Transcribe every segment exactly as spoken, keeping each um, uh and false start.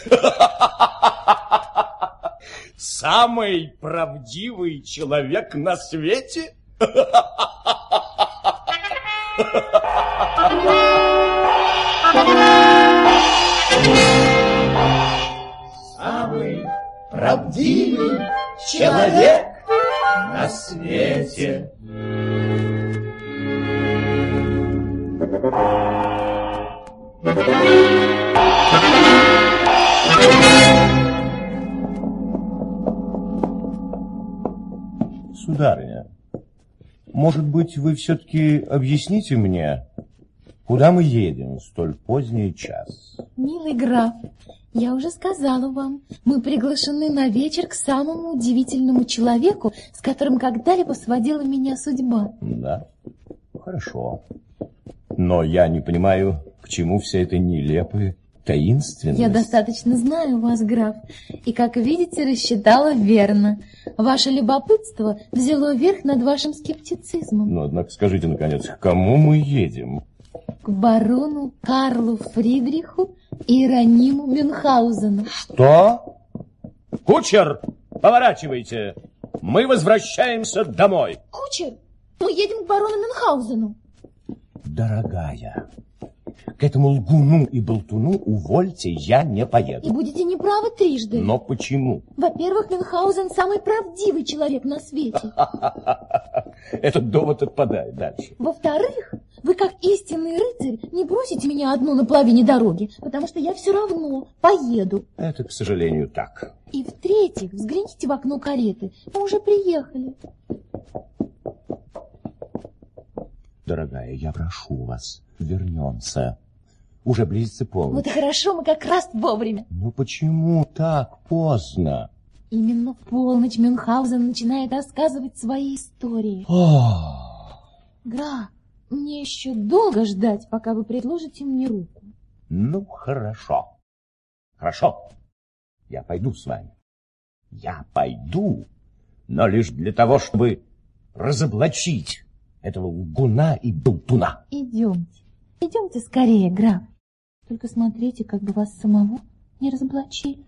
Самый правдивый человек на свете? Самый правдивый человек на свете. Сударыня, может быть, вы все-таки объясните мне, куда мы едем в столь поздний час? Милый граф, я уже сказала вам, мы приглашены на вечер к самому удивительному человеку, с которым когда-либо сводила меня судьба. Да, хорошо. Но я не понимаю, к чему вся эта нелепая таинственность. Я достаточно знаю вас, граф, и, как видите, рассчитала верно. Ваше любопытство взяло верх над вашим скептицизмом. Ну, однако, скажите, наконец, к кому мы едем? К барону Карлу Фридриху и Иерониму Мюнхгаузену. Что? Кучер, поворачивайте. Мы возвращаемся домой. Кучер, мы едем к барону Мюнхгаузену. Дорогая, к этому лгуну и болтуну увольте, я не поеду. И будете неправы трижды. Но почему? Во-первых, Мюнхгаузен самый правдивый человек на свете. Этот довод отпадает. Дальше. Во-вторых, вы, как истинный рыцарь, не бросите меня одну на половине дороги, потому что я все равно поеду. Это, к сожалению, так. И в-третьих, взгляните в окно кареты. Мы уже приехали. Дорогая, я прошу вас, вернемся. Уже близится полночь. Вот и хорошо, мы как раз вовремя. Ну почему так поздно? Именно в полночь Мюнхгаузен начинает рассказывать свои истории. О! Граф, мне еще долго ждать, пока вы предложите мне руку. Ну, хорошо. Хорошо. Я пойду с вами. Я пойду, но лишь для того, чтобы разоблачить этого лгуна и болтуна. Идемте, идемте скорее, граф. Только смотрите, как бы вас самого не разоблачили.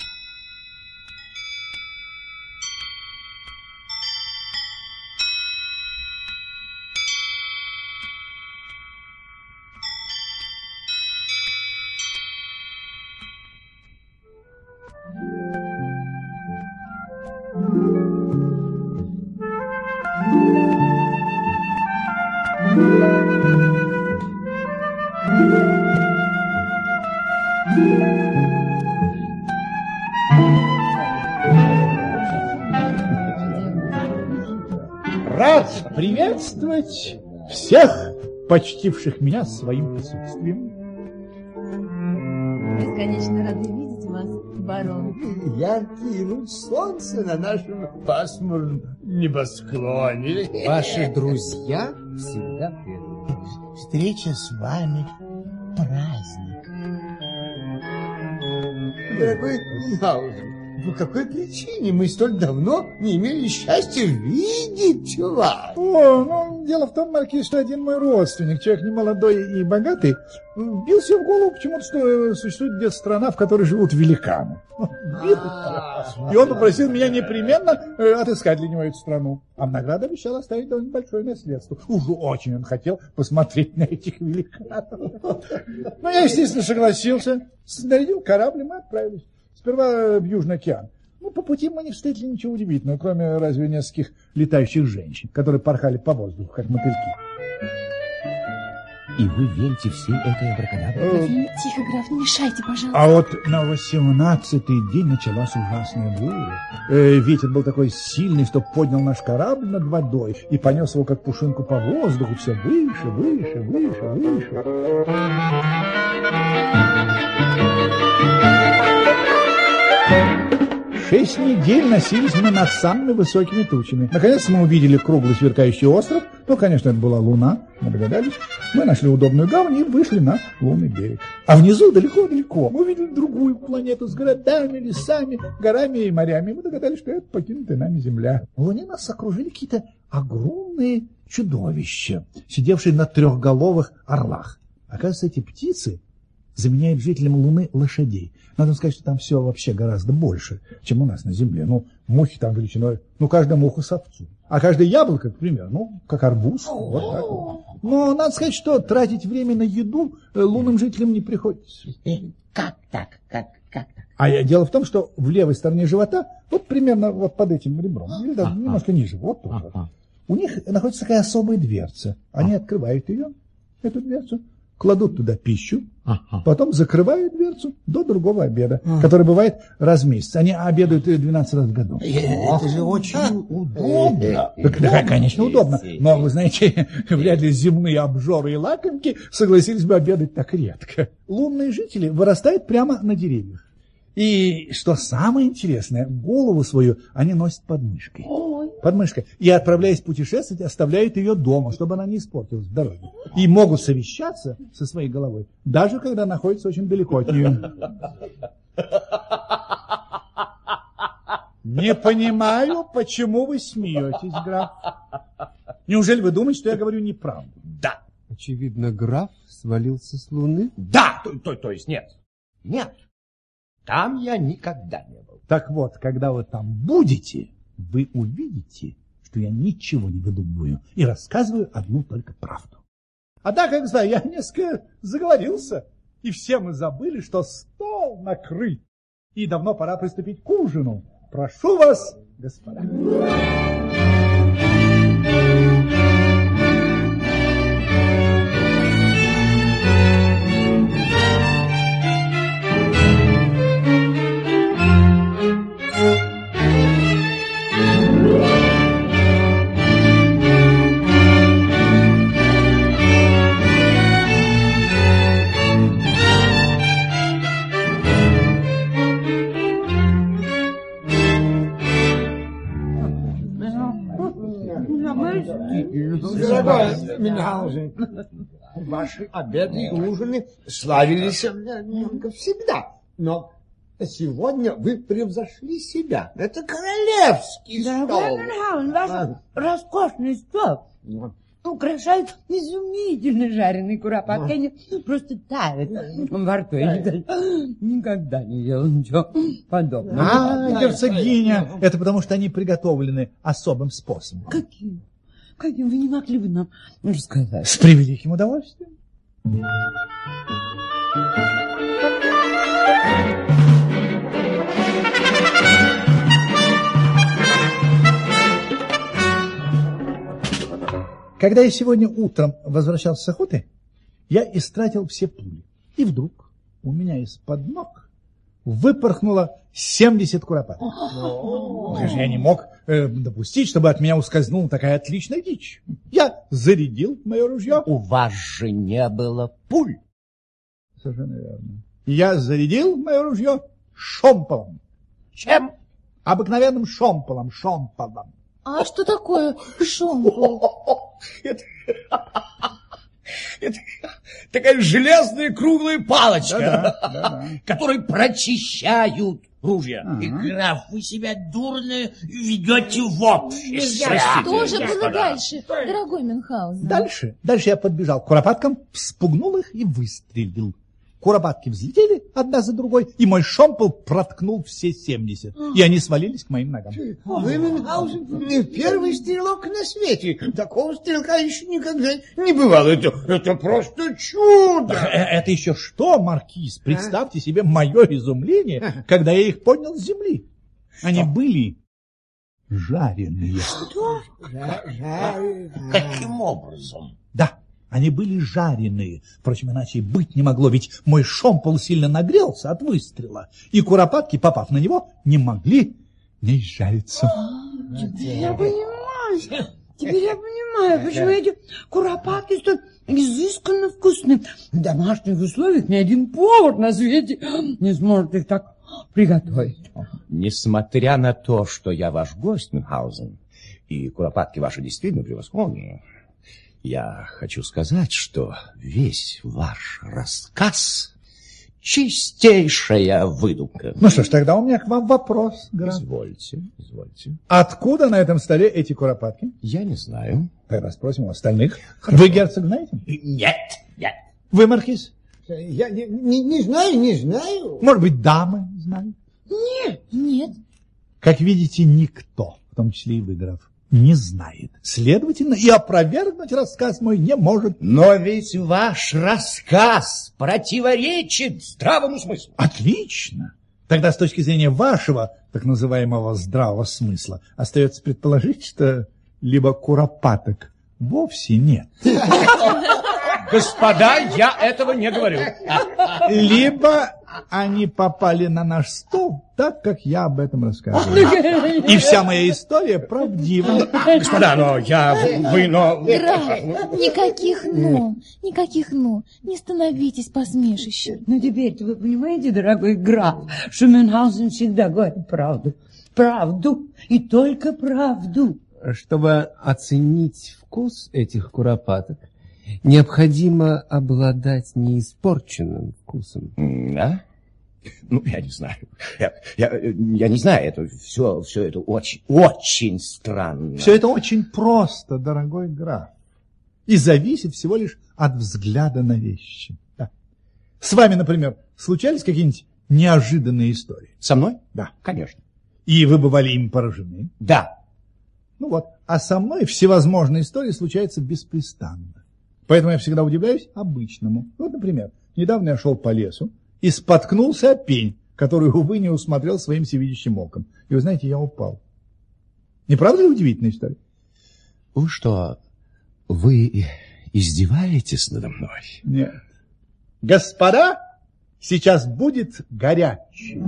Рад приветствовать всех, почтивших меня своим присутствием. Бесконечно рады видеть вас, барон. Яркий луч солнца на нашем пасмурном небосклоне. Ваши друзья всегда предан. Встреча с вами праздник. Дорогой Мюнхгаузен, по какой причине мы столь давно не имели счастья видеть вас? О, ну, дело в том, маркиз, что один мой родственник, человек немолодой и богатый, бил себе в голову почему-то, что существует где-то страна, в которой живут великаны. И он попросил меня непременно отыскать для него эту страну. А в награду обещал оставить довольно большое наследство. Уж очень он хотел посмотреть на этих великанов. Ну, я, естественно, согласился. Снарядил корабль, и мы отправились. Сперва в Южный океан. Ну, по пути мы не встретили ничего удивительного, кроме разве нескольких летающих женщин, которые порхали по воздуху, как мотыльки. И вы верите всей этой абракадабре? Тихо, граф, не мешайте, пожалуйста. А вот на восемнадцатый день началась ужасная буря. Э, ветер был такой сильный, что поднял наш корабль над водой и понес его, как пушинку, по воздуху, все выше, выше, выше, выше. Шесть недель носились мы над самыми высокими тучами. Наконец мы увидели круглый сверкающий остров. Ну, конечно, это была луна, мы догадались. Мы нашли удобную гавань и вышли на лунный берег. А внизу, далеко-далеко, мы увидели другую планету с городами, лесами, горами и морями. Мы догадались, что это покинутая нами Земля. В луне нас окружили какие-то огромные чудовища, сидевшие на трехголовых орлах. Оказывается, эти птицы заменяет жителям Луны лошадей. Надо сказать, что там все вообще гораздо больше, чем у нас на Земле. Ну, мухи там величиной, ну, каждая муха с овцу. А каждое яблоко, к примеру, ну, как арбуз. Вот так вот. Но надо сказать, что тратить время на еду лунным жителям не приходится. Как так? Как, как так? А дело в том, что в левой стороне живота, вот примерно вот под этим ребром, или даже немножко ниже, вот тут вот, у них находится такая особая дверца. Они открывают ее, эту дверцу, кладут туда пищу, потом закрывают дверцу до другого обеда, который бывает раз в месяц. Они обедают двенадцать раз в году. Это же очень удобно. Да, конечно, удобно. Но, вы знаете, вряд ли земные обжоры и лакомки согласились бы обедать так редко. Лунные жители вырастают прямо на деревьях. И, что самое интересное, голову свою они носят под мышкой. Ой. Под мышкой. И, отправляясь путешествовать, оставляют ее дома, чтобы она не испортилась в дороге. И могут совещаться со своей головой, даже когда находятся очень далеко от нее. Не понимаю, почему вы смеетесь, граф. Неужели вы думаете, что я говорю неправду? Да. Очевидно, граф свалился с Луны. Да, то, то, то есть нет. Нет. Там я никогда не был. Так вот, когда вы там будете, вы увидите, что я ничего не выдумываю и рассказываю одну только правду. А так, как знаю, я несколько заговорился, и все мы забыли, что стол накрыт, и давно пора приступить к ужину. Прошу вас, господа. Дорогой Мюнхгаузен, ваши обеды и ужины славились всегда, но сегодня вы превзошли себя. Это королевский стол. Дорогой Мюнхгаузен, ваш А. роскошный стол украшают изумительно жареные куропатки. Они просто тают во рту. Я никогда, никогда не ел ничего подобного. А, герцогиня, это потому, что они приготовлены особым способом. Каким? Каким? Вы не могли бы нам рассказать? С превеликим удовольствием. Когда я сегодня утром возвращался с охоты, я истратил все пули. И вдруг у меня из-под ног выпорхнуло семьдесят куропаток. Конечно, я не мог э, допустить, чтобы от меня ускользнула такая отличная дичь. Я зарядил мое ружье. У вас же не было пуль. Совершенно верно. Я зарядил мое ружье шомполом. Чем? Обыкновенным шомполом, шомполом. А что такое шомпол? Это, это такая железная круглая палочка, Да-да, да-да. которой прочищают ружья. Ага. И, граф, вы себя дурно ведете в обществе. Что же было дальше, дорогой Мюнхгаузен? Дальше, дальше я подбежал к куропаткам, вспугнул их и выстрелил. Куропатки взлетели одна за другой, и мой шомпол проткнул все семьдесят. И они свалились к моим ногам. Вы, Мюнхгаузен, не первый стрелок на свете. Такого стрелка еще никогда не бывало. Это, это просто чудо. Э, Это еще что, маркиз? Представьте себе мое изумление, когда я их поднял с земли. Они были жареные. Каким образом? Да, они были жареные. Впрочем, иначе и быть не могло, ведь мой шомпол сильно нагрелся от выстрела, и куропатки, попав на него, не могли не изжариться. Теперь я понимаю, теперь я понимаю, почему эти куропатки столь изысканно вкусны. В домашних условиях ни один повар на свете не сможет их так приготовить. Несмотря на то, что я ваш гость, Мюнхгаузен, и куропатки ваши действительно превосходные, я хочу сказать, что весь ваш рассказ — чистейшая выдумка. Ну что ж, тогда у меня к вам вопрос, граф. Извольте, извольте. Откуда на этом столе эти куропатки? Я не знаю. Тогда спросим у остальных. Вы, герцог, знаете? Нет, нет. Вы, маркиз? Я не, не, не знаю, не знаю. Может быть, дамы знают? Нет. Нет. Как видите, никто, в том числе и вы, граф, не знает. Следовательно, и опровергнуть рассказ мой не может. Но ведь ваш рассказ противоречит здравому смыслу. Отлично. Тогда с точки зрения вашего так называемого здравого смысла остается предположить, что либо куропаток вовсе нет, Господа, я этого не говорю. либо они попали на наш стол так, как я об этом рассказываю. И вся моя история правдива. Господа, но я... Вы, но... Граф, никаких «но», никаких «но». Не становитесь посмешищем. Ну, теперь-то вы понимаете, дорогой граф, что Мюнхгаузен всегда говорит правду. Правду и только правду. Чтобы оценить вкус этих куропаток, необходимо обладать неиспорченным вкусом. Да? Ну, я не знаю. Я, я, я не знаю, это все, все это очень, очень странно. Все это очень просто, дорогой граф. И зависит всего лишь от взгляда на вещи. Да. С вами, например, случались какие-нибудь неожиданные истории? Со мной? Да. Конечно. И вы бывали им поражены? Да. Ну вот. А со мной всевозможные истории случаются беспрестанно. Поэтому я всегда удивляюсь обычному. Вот, например, недавно я шел по лесу и споткнулся о пень, который, увы, не усмотрел своим всевидящим оком. И вы знаете, я упал. Не правда ли удивительная история? Вы что, вы издеваетесь надо мной? Нет. Господа, сейчас будет горячий.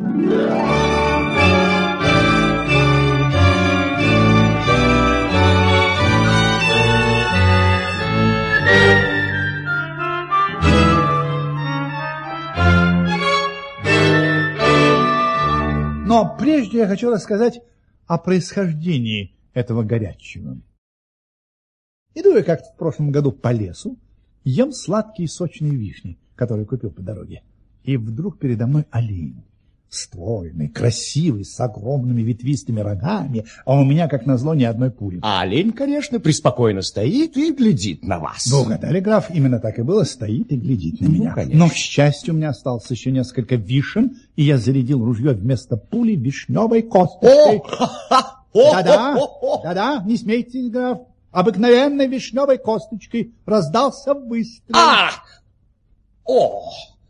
Но прежде я хочу рассказать о происхождении этого горячего. Иду я как-то в прошлом году по лесу, ем сладкие сочные вишни, которые купил по дороге. И вдруг передо мной олень. Стройный, красивый, с огромными ветвистыми рогами, а у меня, как назло, ни одной пули. А олень, конечно, преспокойно стоит и глядит на вас. Вы угадали, граф, именно так и было, стоит и глядит на Ну, меня. конечно. Но, к счастью, у меня осталось еще несколько вишен, и я зарядил ружье вместо пули вишневой косточкой. Да-да, да-да, не смейтесь, граф. Обыкновенной вишневой косточкой раздался выстрел. А! О!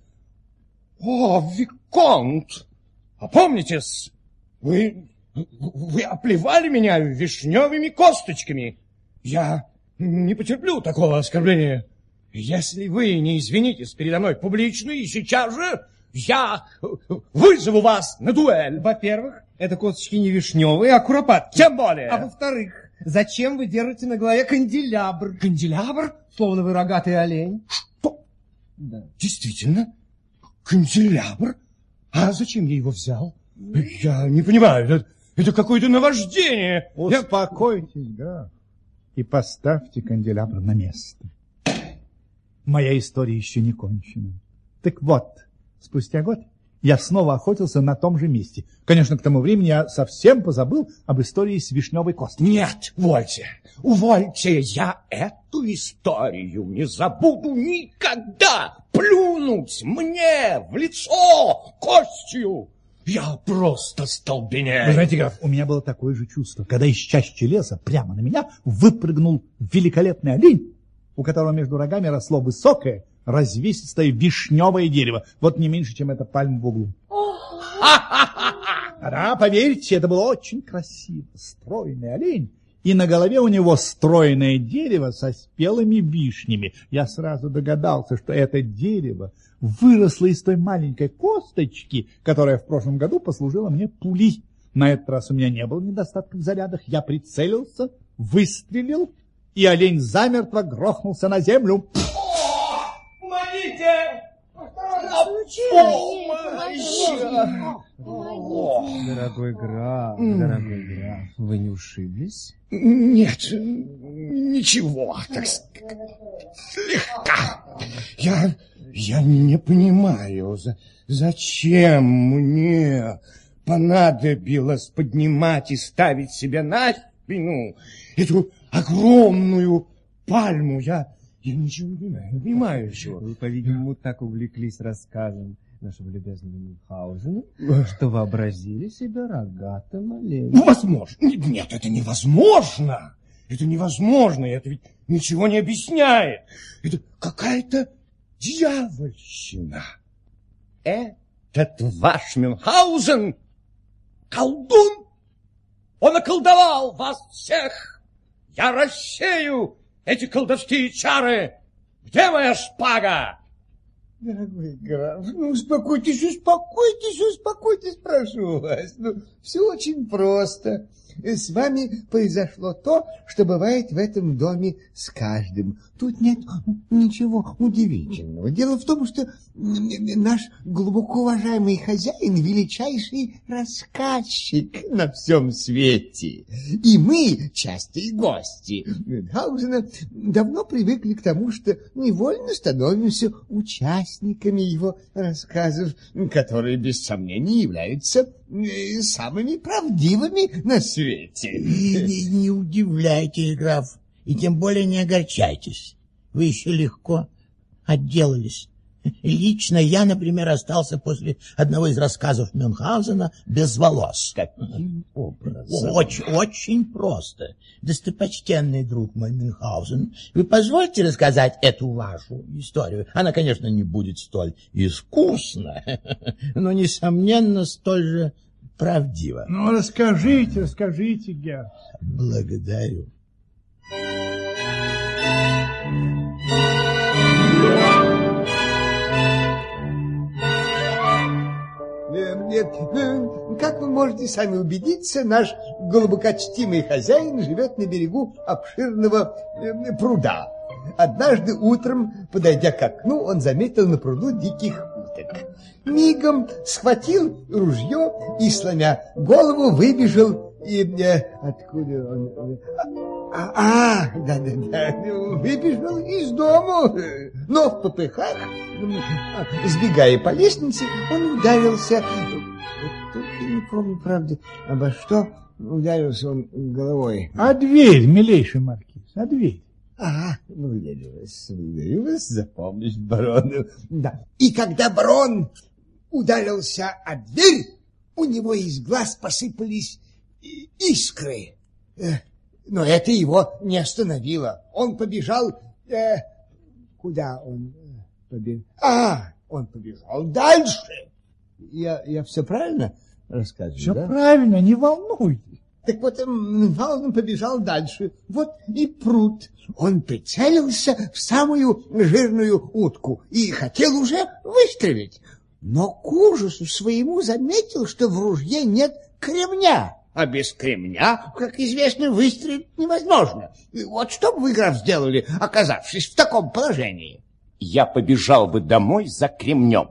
О, Виконт! Опомнитесь, вы, вы оплевали меня вишневыми косточками. Я не потерплю такого оскорбления. Если вы не извинитесь передо мной публично и сейчас же, я вызову вас на дуэль. Во-первых, это косточки не вишневые, а куропатки. Тем более. А во-вторых, зачем вы держите на голове канделябр? Канделябр? Словно вы рогатый олень. Что? Да. Действительно, канделябр? А зачем я его взял? Я не понимаю, это, это какое-то наваждение. Успокойтесь, граф, и поставьте канделябр на место. Моя история еще не кончена. Так вот, спустя год я снова охотился на том же месте. Конечно, к тому времени я совсем позабыл об истории с вишневой косточкой. Нет, увольте, увольте, я эту историю не забуду никогда. Плюнуть мне в лицо костью. Я просто столбенею. Вы знаете, граф, у меня было такое же чувство, когда из чащи леса прямо на меня выпрыгнул великолепный олень, у которого между рогами росло высокое, развесистое вишневое дерево, вот не меньше, чем эта пальма в углу. Да, поверьте, это было очень красиво. Стройный олень, и на голове у него стройное дерево со спелыми вишнями. Я сразу догадался, что это дерево выросло из той маленькой косточки, которая в прошлом году послужила мне пулей. На этот раз у меня не было недостатка в зарядах. Я прицелился, выстрелил, и олень замертво грохнулся на землю. Помогите! Дорогой граф, дорогой граф, вы не ушиблись? Нет, ничего, так слегка. Я, я не понимаю, за, зачем мне понадобилось поднимать и ставить себе на спину эту огромную пальму. Я, Я ничего не понимаю, не понимаю чего. Вы, по-видимому, так увлеклись рассказом нашего любезного Мюнхгаузена, что вообразили себя рогатым оленем. Ну, возможно. Нет, это невозможно. Это невозможно, это ведь ничего не объясняет. Это какая-то дьявольщина. Этот ваш Мюнхгаузен колдун. Он околдовал вас всех. Я рассею эти колдовские чары. Где моя шпага? Дорогой граф, ну успокойтесь, успокойтесь, успокойтесь, прошу вас. Ну, все очень просто. С вами произошло то, что бывает в этом доме с каждым. Тут нет ничего удивительного. Дело в том, что наш глубоко уважаемый хозяин величайший рассказчик на всем свете. И мы, частые гости Мюнхгаузена, давно привыкли к тому, что невольно становимся участниками его рассказов, которые, без сомнения, являются самыми правдивыми на свете. Не, не удивляйтесь, граф, и тем более не огорчайтесь. Вы еще легко отделались. Лично я, например, остался после одного из рассказов Мюнхгаузена без волос. Каким образом? Очень, очень просто. Достопочтенный друг мой Мюнхгаузен, вы позвольте рассказать эту вашу историю? Она, конечно, не будет столь искусна, но, несомненно, столь же правдива. Ну, расскажите, расскажите, герр. Благодарю. Как вы можете сами убедиться, наш глубокочтимый хозяин живет на берегу обширного пруда. Однажды утром, подойдя к окну, он заметил на пруду диких уток. Мигом схватил ружье и, сломя голову, выбежал. И откуда он? А, а, да-да-да, выбежал из дому, но в попыхах, сбегая по лестнице, он ударился. Только не помню, правда, обо что ударился он головой. А дверь, милейший маркиз, а дверь. Ага, благодарю вас, благодарю вас за помощь, барон. Да. И когда барон ударился о дверь, у него из глаз посыпались искры. Но это его не остановило. Он побежал... Э, куда он побежал? А, он побежал дальше. Я, я все правильно рассказываю, Все да? правильно, не волнуйтесь. Так вот, Мюнхгаузен побежал дальше. Вот и пруд. Он прицелился в самую жирную утку и хотел уже выстрелить. Но к ужасу своему заметил, что в ружье нет кремня. А без кремня, как известно, выстрелить невозможно. И вот что бы вы, граф, сделали, оказавшись в таком положении? Я побежал бы домой за кремнем.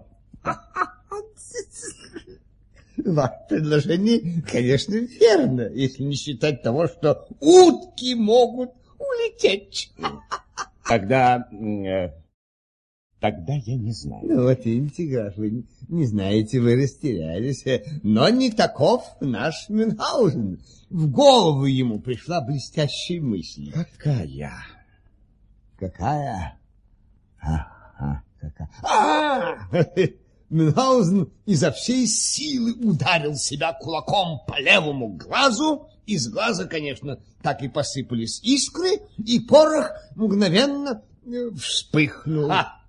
Ваше предложение, конечно, верно, если не считать того, что утки могут улететь. Тогда... Э, тогда я не знаю. Ну вот видите, граф, вы не знаете, вы растерялись. Но не таков наш Мюнхгаузен. В голову ему пришла блестящая мысль. Какая? Какая? А, а, какая? А! Мюнхгаузен изо всей силы ударил себя кулаком по левому глазу. Из глаза, конечно, так и посыпались искры, и порох мгновенно вспыхнул.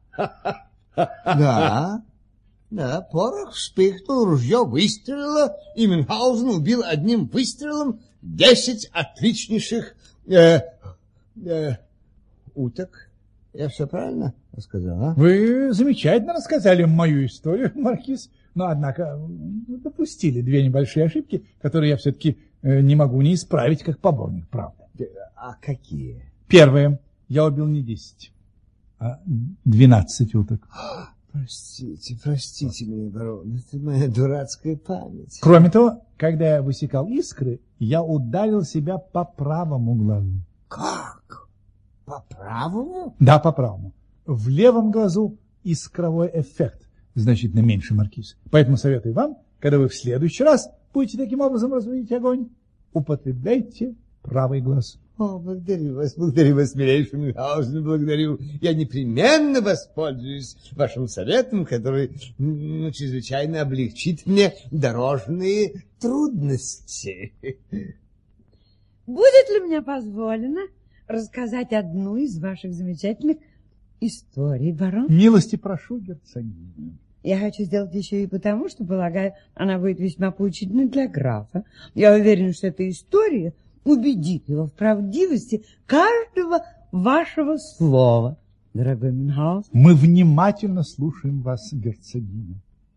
Да, да, порох вспыхнул, ружье выстрелило, и Мюнхгаузен убил одним выстрелом десять отличнейших э, э, уток. Я все правильно рассказал, а? Вы замечательно рассказали мою историю, маркиз, но, однако, допустили две небольшие ошибки, которые я все-таки не могу не исправить, как поборник, правда. А какие? Первое. Я убил не десять, а двенадцать уток. Простите, простите меня, барон, это моя дурацкая память. Кроме того, когда я высекал искры, я ударил себя по правому глазу. Как? По правому? Да, по правому. В левом глазу искровой эффект значительно меньше, маркиз. Поэтому советую вам, когда вы в следующий раз будете таким образом разводить огонь, употребляйте правый глаз. О, благодарю вас, благодарю вас, милейший Мюнхгаузен, благодарю. Я непременно воспользуюсь вашим советом, который ну, чрезвычайно облегчит мне дорожные трудности. Будет ли мне позволено рассказать одну из ваших замечательных историй, барон? Милости прошу, герцогиня. Я хочу сделать еще и потому, что, полагаю, она будет весьма поучительной для графа. Я уверен, что эта история убедит его в правдивости каждого вашего слова, дорогой Мюнхгаузен. Мы внимательно слушаем вас, герцогиня.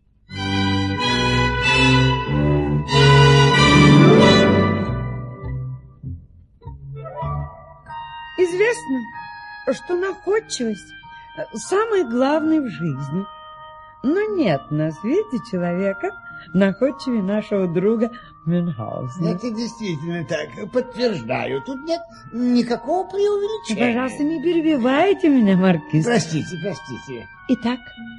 Известно, что находчивость самое главное в жизни. Но нет на свете человека находчивее нашего друга Мюнхгаузена. Это действительно так, подтверждаю. Тут нет никакого преувеличения. Пожалуйста, не перебивайте меня, маркиз. Простите, простите. Итак,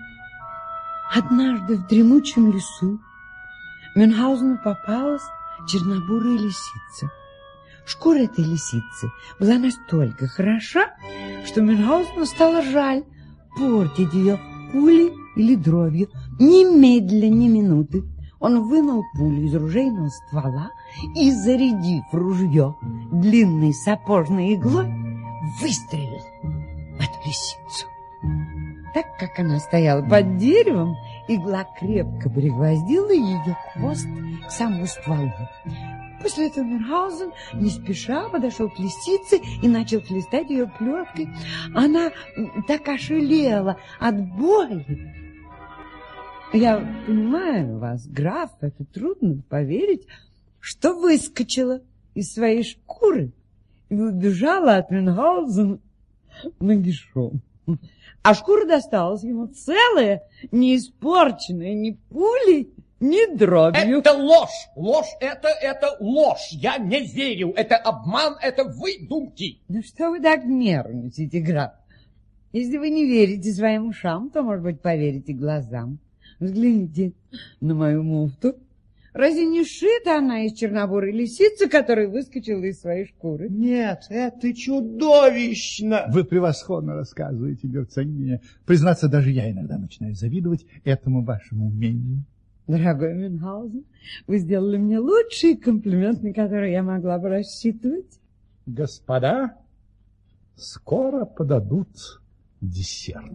однажды в дремучем лесу Мюнхгаузену попалась чернобурая лисица. Шкура этой лисицы была настолько хороша, что Мюнхгаузену стало жаль портить ее пулей или дробью. Немедля, ни минуты он вынул пулю из ружейного ствола и, зарядив ружье длинной сапожной иглой, выстрелил в эту лисицу. Так как она стояла под деревом, игла крепко пригвоздила ее хвост к самому стволу. После этого Мюнхгаузен не спеша подошел к лисице и начал хлестать ее плеткой. Она так ошалела от боли. Я понимаю вас, граф, это трудно поверить, что выскочила из своей шкуры и убежала от Мюнхгаузена нагишом. А шкура досталась ему целая, не испорченная ни пулей, ни дробью. Это ложь! Ложь это, это ложь! Я не верю! Это обман, это выдумки! Ну что вы так нервничаете, граф? Если вы не верите своим ушам, то, может быть, поверите глазам. Взгляните на мою муфту. Разве не сшита она из чернобурой лисицы, которая выскочила из своей шкуры? Нет, это чудовищно! Вы превосходно рассказываете, герцогиня. Признаться, даже я иногда начинаю завидовать этому вашему умению. Дорогой Мюнхгаузен, вы сделали мне лучший комплимент, на который я могла бы рассчитывать. Господа, скоро подадут десерт.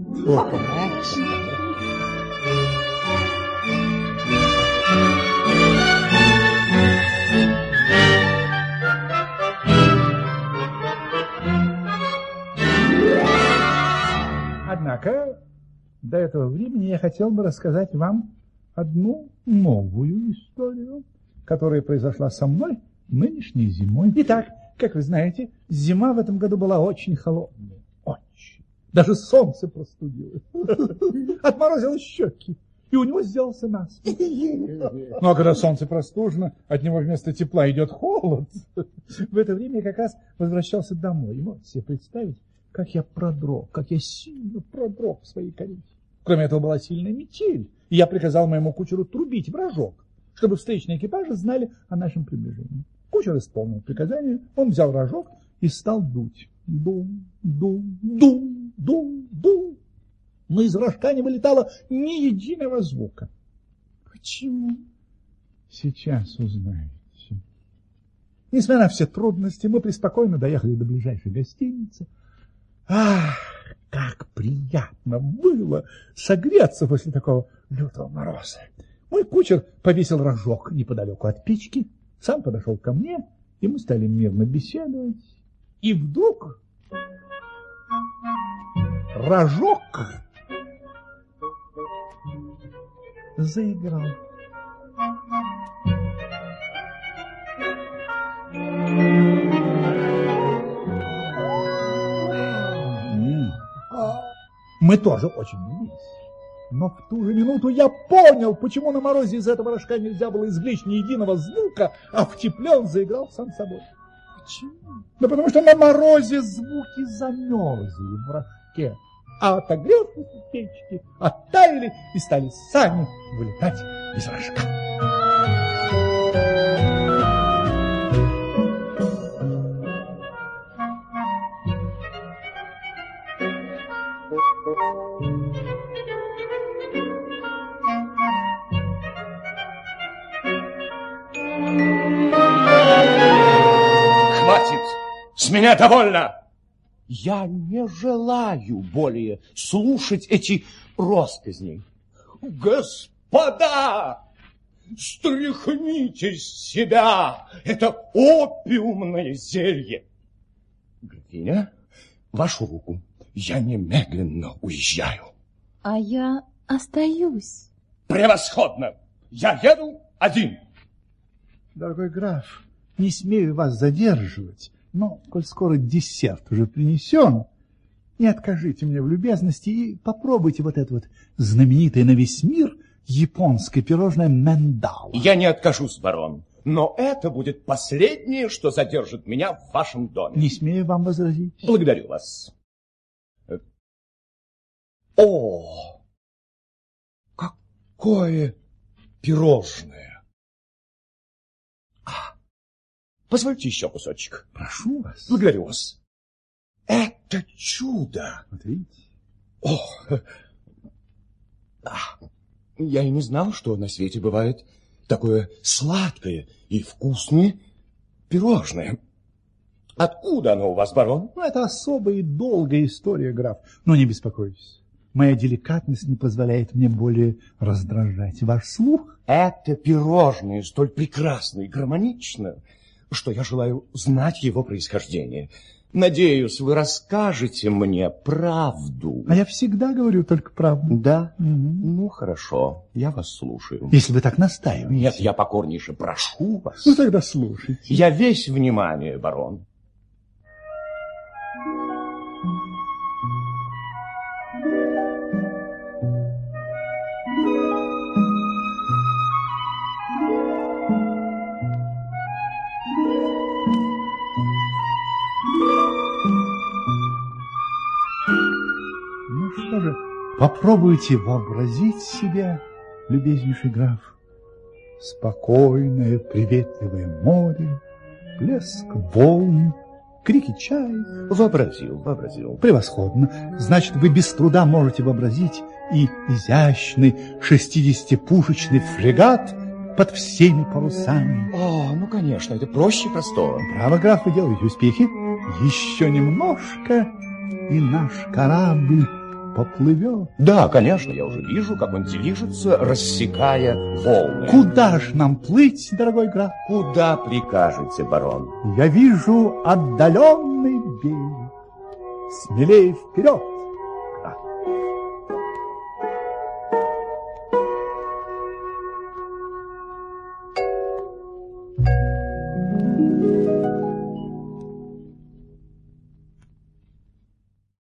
Однако, до этого времени я хотел бы рассказать вам одну новую историю, которая произошла со мной нынешней зимой. Итак, как вы знаете, зима в этом году была очень холодная. Очень. Даже солнце простудило. Отморозило щеки. И у него сделался насморк. Ну, а когда солнце простужено, от него вместо тепла идет холод. В это время я как раз возвращался домой. И можете себе представить, как я продрог, как я сильно продрог в своей карете. Кроме этого, была сильная метель. И я приказал моему кучеру трубить в рожок, чтобы встречные экипажи знали о нашем приближении. Кучер исполнил приказание, он взял рожок и стал дуть. Дум, дум, дум, дум, дум. Но из рожка не вылетало ни единого звука. Почему? Сейчас узнаете. Несмотря на все трудности, мы преспокойно доехали до ближайшей гостиницы. Ах, как приятно было согреться после такого лютого мороза. Мой кучер повесил рожок неподалеку от печки, сам подошел ко мне, и мы стали мирно беседовать. И вдруг рожок заиграл. Мы тоже очень удивились. Но в ту же минуту я понял, почему на морозе из этого рожка нельзя было извлечь ни единого звука, а в тепле он заиграл сам собой. Почему? Да потому что на морозе звуки замерзли в рожке, а отогревшись в печке, оттаяли и стали сами вылетать из рожка. С меня довольно! Я не желаю более слушать эти росказни. Господа, стряхните с себя это опиумное зелье. Графиня, вашу руку. Я немедленно уезжаю. А я остаюсь. Превосходно! Я еду один. Дорогой граф, не смею вас задерживать, но, коль скоро десерт уже принесен, не откажите мне в любезности и попробуйте вот это вот знаменитое на весь мир японское пирожное мандала. Я не откажусь, барон, но это будет последнее, что задержит меня в вашем доме. Не смею вам возразить. Благодарю вас. О, какое пирожное! А, позвольте еще кусочек. Прошу вас. Благодарю вас. Это чудо! Вот видите? О, а, я и не знал, что на свете бывает такое сладкое и вкусное пирожное. Откуда оно у вас, барон? Ну, это особая и долгая история, граф. Но не беспокойтесь. Моя деликатность не позволяет мне более раздражать ваш слух. Это пирожное столь прекрасно и гармонично, что я желаю знать его происхождение. Надеюсь, вы расскажете мне правду. А я всегда говорю только правду. Да? Угу. Ну, хорошо, я вас слушаю. Если вы так настаиваете. Нет, я покорнейше прошу вас. Ну, тогда слушайте. Я весь внимание, барон. Попробуйте вообразить себе, любезнейший граф, спокойное, приветливое море, плеск волн, крики чаек. Вообразил, вообразил. Превосходно. Значит, вы без труда можете вообразить и изящный шестидесятипушечный фрегат под всеми парусами. О, ну, конечно, это проще простого. Право, граф, вы делаете успехи. Еще немножко, и наш корабль поплывет. Да, конечно, я уже вижу, как он движется, рассекая волны. Куда ж нам плыть, дорогой граф? Куда прикажете, барон? Я вижу отдаленный берег. Смелее вперед! Да.